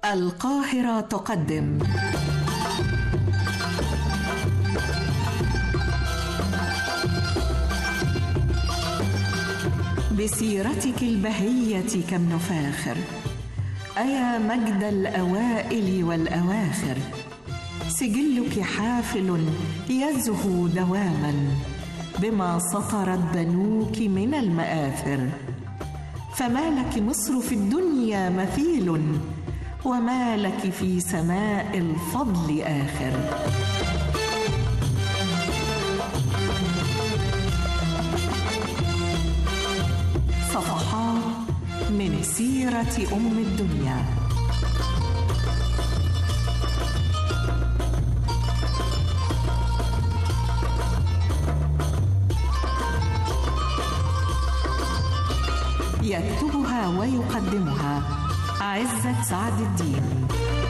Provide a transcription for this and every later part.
القاهرة تقدم بسيرتك البهية كم نفاخر، أيا مجد الأوائل والأواخر، سجلك حافل يزهو دواما بما سطرت بنوك من المآثر، فما لك مصر في الدنيا مثيل، وما لك في سماء الفضل آخر. صفحات من سيرة أم الدنيا. يكتبها ويقدمها عزت سعد الدين.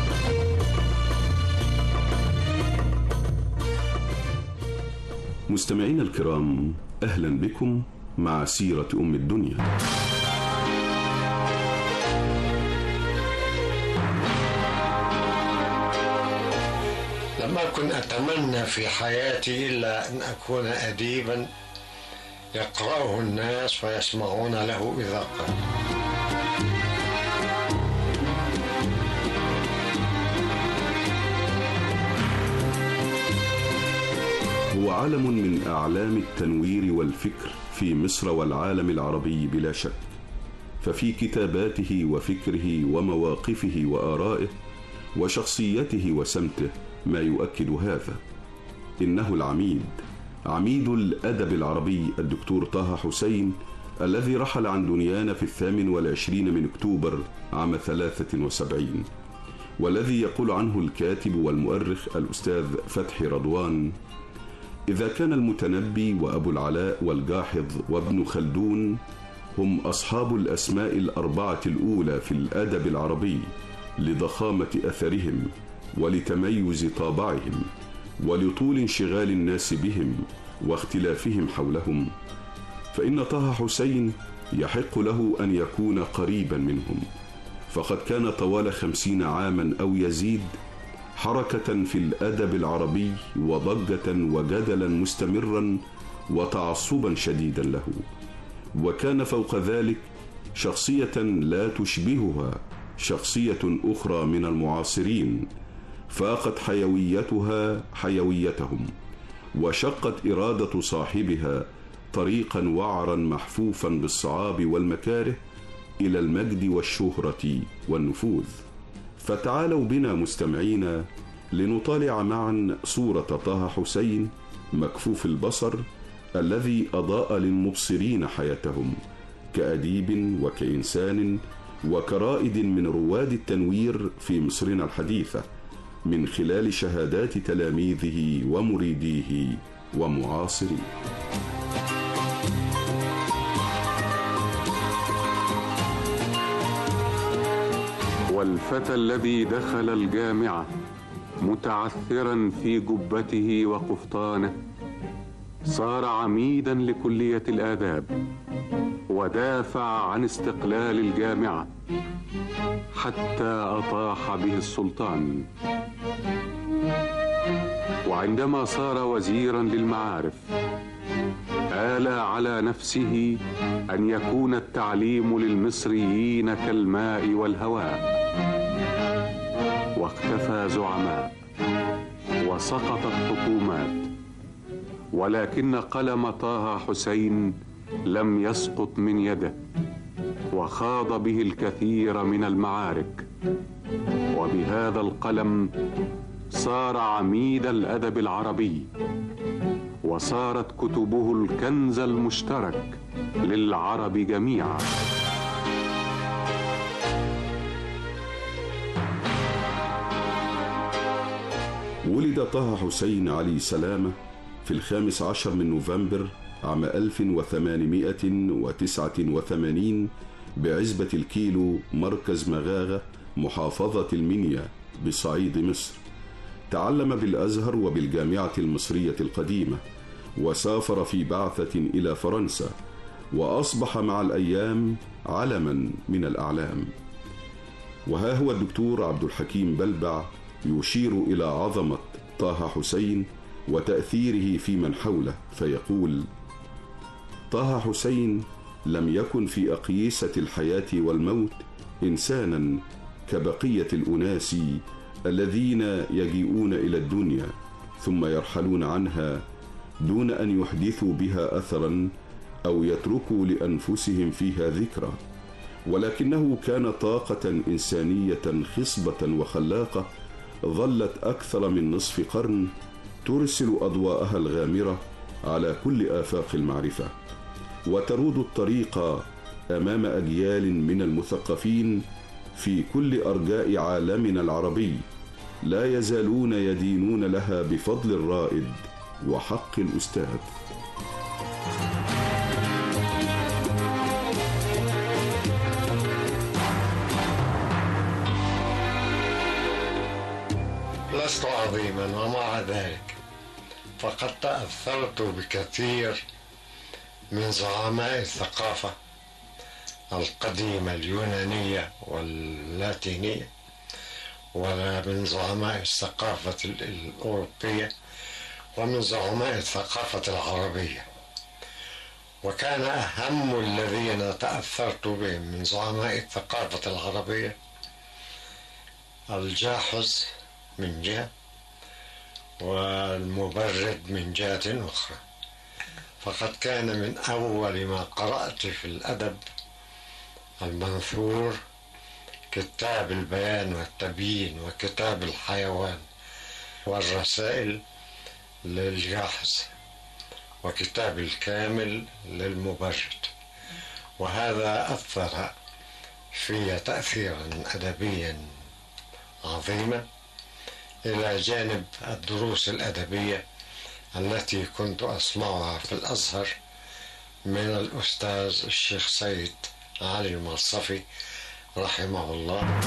مستمعين الكرام، أهلا بكم مع سيرة أم الدنيا. لم أكن أتمنى في حياتي إلا أن أكون أديبا يقرأه الناس ويسمعون له إذا قال. هو علم من أعلام التنوير والفكر في مصر والعالم العربي بلا شك، ففي كتاباته وفكره ومواقفه وآرائه وشخصيته وسمته ما يؤكد هذا. إنه العميد، عميد الأدب العربي الدكتور طه حسين، الذي رحل عن دنيانا في 28 من أكتوبر عام 73، والذي يقول عنه الكاتب والمؤرخ الأستاذ فتحي رضوان: إذا كان المتنبي وأبو العلاء والجاحظ وابن خلدون هم أصحاب الأسماء الأربعة الأولى في الأدب العربي لضخامة أثرهم ولتميز طابعهم ولطول انشغال الناس بهم واختلافهم حولهم، فإن طه حسين يحق له أن يكون قريبا منهم، فقد كان طوال 50 عاما أو يزيد حركة في الأدب العربي وضجة وجدلا مستمرا وتعصبا شديدا له، وكان فوق ذلك شخصية لا تشبهها شخصية أخرى من المعاصرين، فاقت حيويتها حيويتهم، وشقت إرادة صاحبها طريقا وعرا محفوفا بالصعاب والمكاره إلى المجد والشهرة والنفوذ. فتعالوا بنا مستمعينا لنطالع معا صورة طه حسين مكفوف البصر الذي أضاء للمبصرين حياتهم كأديب وكإنسان وكرائد من رواد التنوير في مصرنا الحديثة، من خلال شهادات تلاميذه ومريديه ومعاصريه. والفتى الذي دخل الجامعة متعثرا في جبته وقفطانه صار عميدا لكلية الآداب، ودافع عن استقلال الجامعة حتى أطاح به السلطان. وعندما صار وزيرا للمعارف آل على نفسه أن يكون التعليم للمصريين كالماء والهواء، واختفى زعماء وسقطت حكومات، ولكن قلم طه حسين لم يسقط من يده، وخاض به الكثير من المعارك، وبهذا القلم صار عميد الأدب العربي، وصارت كتبه الكنز المشترك للعرب جميعا. ولد طه حسين علي سلامة في 15 من نوفمبر عام 1889 بعزبة الكيلو مركز مغاغة محافظة المنيا بصعيد مصر. تعلم بالأزهر وبالجامعة المصرية القديمة، وسافر في بعثة إلى فرنسا، وأصبح مع الأيام علما من الأعلام. وها هو الدكتور عبد الحكيم بلبع يشير إلى عظمة طه حسين وتأثيره في من حوله فيقول: طه حسين لم يكن في أقيسة الحياة والموت إنسانا كبقية الأناس الذين يجيئون إلى الدنيا ثم يرحلون عنها دون أن يحدثوا بها أثرا أو يتركوا لأنفسهم فيها ذكرى، ولكنه كان طاقة إنسانية خصبة وخلاقة ظلت أكثر من نصف قرن ترسل أضواءها الغامرة على كل آفاق المعرفة، وترود الطريق أمام أجيال من المثقفين في كل أرجاء عالمنا العربي لا يزالون يدينون لها بفضل الرائد وحق الأستاذ. لست عظيما، ومع ذلك فقد تأثرت بكثير من زعماء الثقافة القديمة اليونانية واللاتينية، ومن زعماء الثقافة الأوروبية، ومن زعماء الثقافة العربية. وكان أهم الذين تأثرت بهم من زعماء الثقافة العربية الجاحظ من جهة، والمبرد من جهة أخرى. فقد كان من أول ما قرأت في الأدب المنثور كتاب البيان والتبيين وكتاب الحيوان والرسائل للجاحظ وكتاب الكامل للمبرد، وهذا أثر في تأثيرا أدبيا عظيما، إلى جانب الدروس الأدبية التي كنت أسمعها في الأزهر من الأستاذ الشيخ سيد علي المرصفي رحمه الله.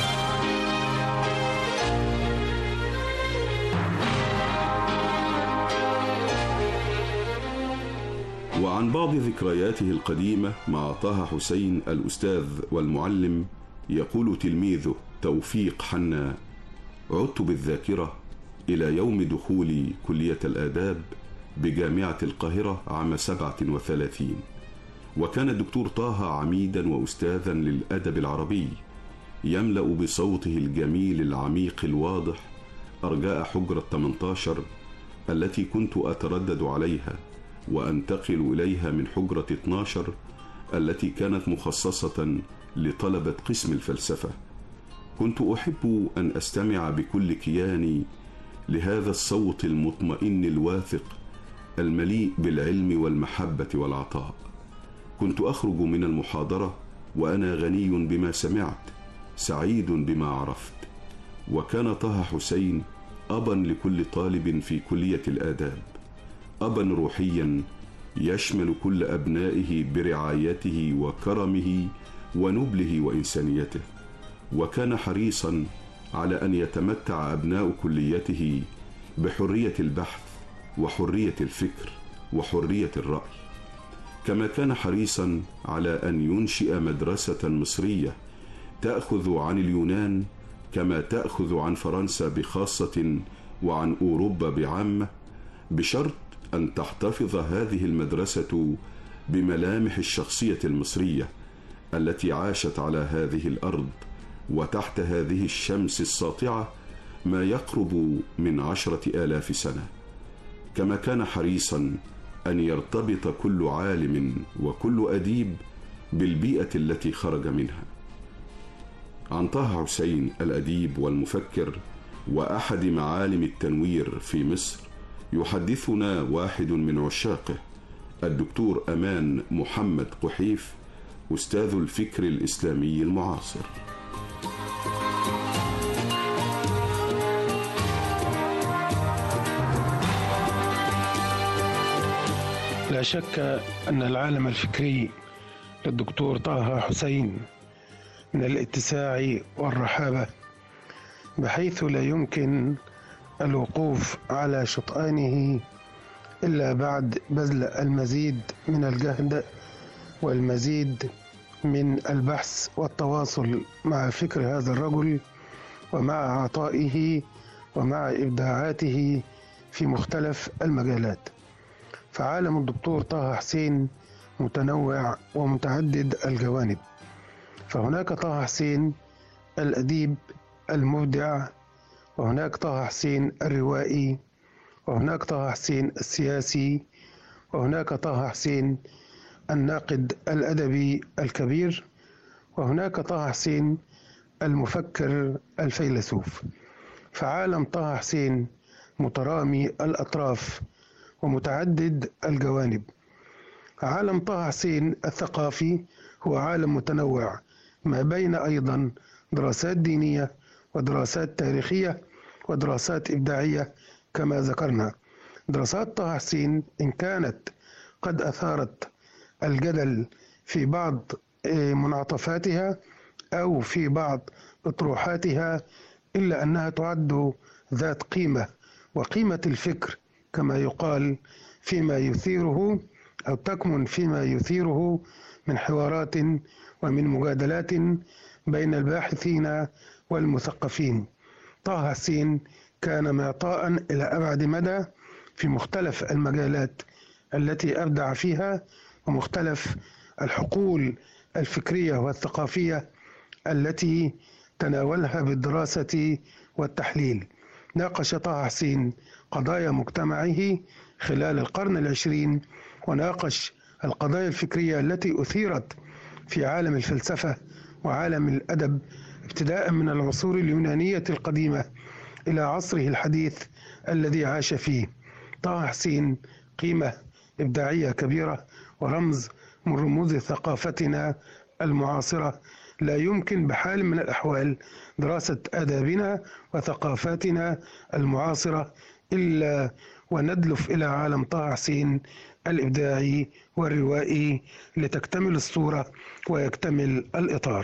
وعن بعض ذكرياته القديمة مع طه حسين الأستاذ والمعلم يقول تلميذه توفيق حنا: عدت بالذاكرة إلى يوم دخولي كلية الآداب بجامعة القاهرة عام 37، وكان الدكتور طه عميدا وأستاذا للأدب العربي يملأ بصوته الجميل العميق الواضح أرجاء حجرة 18 التي كنت أتردد عليها وأنتقل إليها من حجرة 12 التي كانت مخصصة لطلبة قسم الفلسفة. كنت أحب أن أستمع بكل كياني لهذا الصوت المطمئن الواثق المليء بالعلم والمحبة والعطاء. كنت أخرج من المحاضرة وأنا غني بما سمعت، سعيد بما عرفت. وكان طه حسين أبا لكل طالب في كلية الآداب، أبا روحيا يشمل كل أبنائه برعايته وكرمه ونبله وإنسانيته، وكان حريصا على أن يتمتع أبناء كليته بحرية البحث وحرية الفكر وحرية الرأي، كما كان حريصا على أن ينشئ مدرسة مصرية تأخذ عن اليونان كما تأخذ عن فرنسا بخاصة وعن أوروبا بعامة، بشرط أن تحتفظ هذه المدرسة بملامح الشخصية المصرية التي عاشت على هذه الأرض وتحت هذه الشمس الساطعة ما يقرب من 10,000 سنة. كما كان حريصا أن يرتبط كل عالم وكل أديب بالبيئة التي خرج منها. عن طه حسين الأديب والمفكر وأحد معالم التنوير في مصر يحدثنا واحد من عشاقه، الدكتور أمان محمد قحيف، أستاذ الفكر الإسلامي المعاصر. لا شك أن العالم الفكري للدكتور طه حسين من الاتساع والرحابة، بحيث لا يمكن الوقوف على شطآنه إلا بعد بذل المزيد من الجهد والمزيد من البحث والتواصل مع فكر هذا الرجل ومع عطائه ومع إبداعاته في مختلف المجالات. فعالم الدكتور طه حسين متنوع ومتعدد الجوانب، فهناك طه حسين الأديب المبدع، وهناك طه حسين الروائي، وهناك طه حسين السياسي، وهناك طه حسين الناقد الأدبي الكبير، وهناك طه حسين المفكر الفيلسوف. فعالم طه حسين مترامي الأطراف ومتعدد الجوانب. عالم طه حسين الثقافي هو عالم متنوع ما بين أيضا دراسات دينية ودراسات تاريخية ودراسات إبداعية كما ذكرنا. دراسات طه حسين إن كانت قد أثارت الجدل في بعض منعطفاتها أو في بعض أطروحاتها، إلا أنها تعد ذات قيمة، وقيمة الفكر كما يقال فيما يثيره أو تكمن فيما يثيره من حوارات ومن مجادلات بين الباحثين والمثقفين. طه حسين كان معطاء إلى أبعد مدى في مختلف المجالات التي أبدع فيها ومختلف الحقول الفكرية والثقافية التي تناولها بالدراسة والتحليل. ناقش طه حسين قضايا مجتمعه خلال القرن العشرين، وناقش القضايا الفكرية التي أثيرت في عالم الفلسفة وعالم الأدب ابتداء من العصور اليونانية القديمة إلى عصره الحديث الذي عاش فيه. طه حسين قيمة إبداعية كبيرة ورمز من رموز ثقافتنا المعاصرة. لا يمكن بحال من الأحوال دراسة آدابنا وثقافاتنا المعاصرة إلا وندلف إلى عالم طه حسين الإبداعي والروائي لتكتمل الصورة ويكتمل الإطار.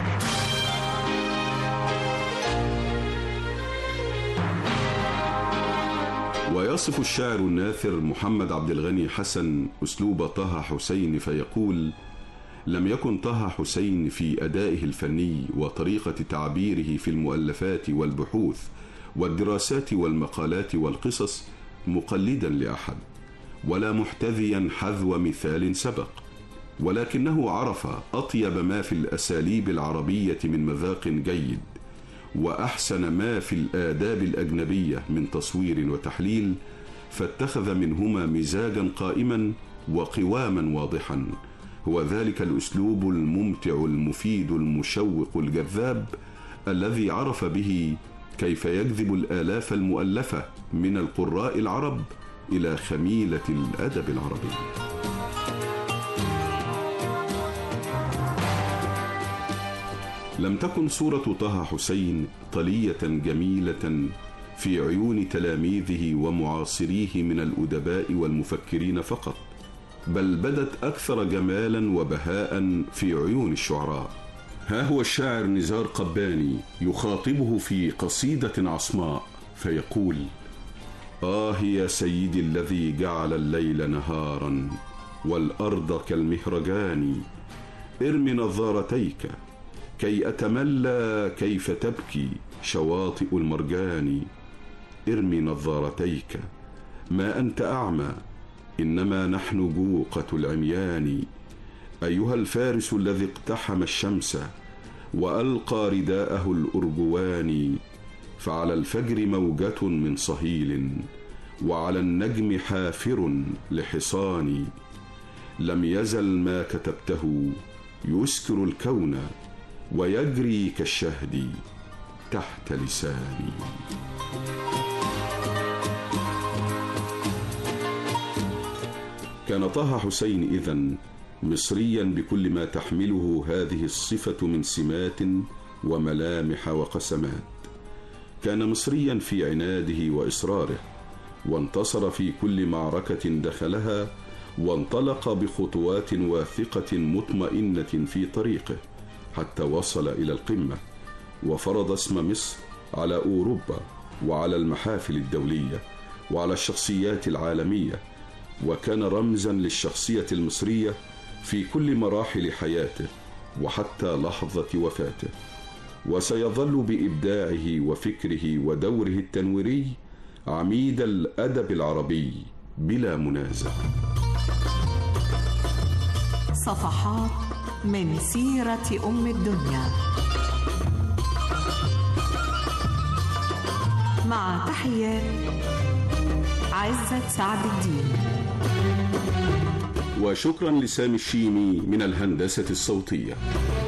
ويصف الشاعر الناثر محمد عبد الغني حسن أسلوب طه حسين فيقول: لم يكن طه حسين في أدائه الفني وطريقة تعبيره في المؤلفات والبحوث والدراسات والمقالات والقصص مقلدا لأحد ولا محتذيا حذو مثال سبق، ولكنه عرف أطيب ما في الأساليب العربية من مذاق جيد، وأحسن ما في الآداب الأجنبية من تصوير وتحليل، فاتخذ منهما مزاجا قائما وقواما واضحا. هو ذلك الأسلوب الممتع المفيد المشوق الجذاب الذي عرف به كيف يجذب الآلاف المؤلفة من القراء العرب إلى خميلة الأدب العربي. لم تكن صورة طه حسين طلية جميلة في عيون تلاميذه ومعاصريه من الأدباء والمفكرين فقط، بل بدت أكثر جمالا وبهاء في عيون الشعراء. ها هو الشاعر نزار قباني يخاطبه في قصيدة عصماء فيقول: آه يا سيدي الذي جعل الليل نهارا والأرض كالمهرجان، ارم نظارتيك كي أتملى كيف تبكي شواطئ المرجان، ارم نظارتيك ما أنت أعمى إنما نحن جوقة العميان، أيها الفارس الذي اقتحم الشمس وألقى رداءه الأرجوان، فعلى الفجر موجة من صهيل وعلى النجم حافر لحصان، لم يزل ما كتبته يسكر الكون ويجري كالشهد تحت لساني. كان طه حسين إذن مصريا بكل ما تحمله هذه الصفة من سمات وملامح وقسمات. كان مصريا في عناده وإصراره، وانتصر في كل معركة دخلها، وانطلق بخطوات واثقة مطمئنة في طريقه حتى وصل إلى القمة، وفرض اسم مصر على أوروبا وعلى المحافل الدولية وعلى الشخصيات العالمية، وكان رمزا للشخصية المصرية في كل مراحل حياته، وحتى لحظة وفاته، وسيظل بإبداعه وفكره ودوره التنويري عميد الأدب العربي بلا منازع. صفحات من سيرة أم الدنيا، مع تحيات عزت سعد الدين. وشكرا لسامي الشيمي من الهندسة الصوتية.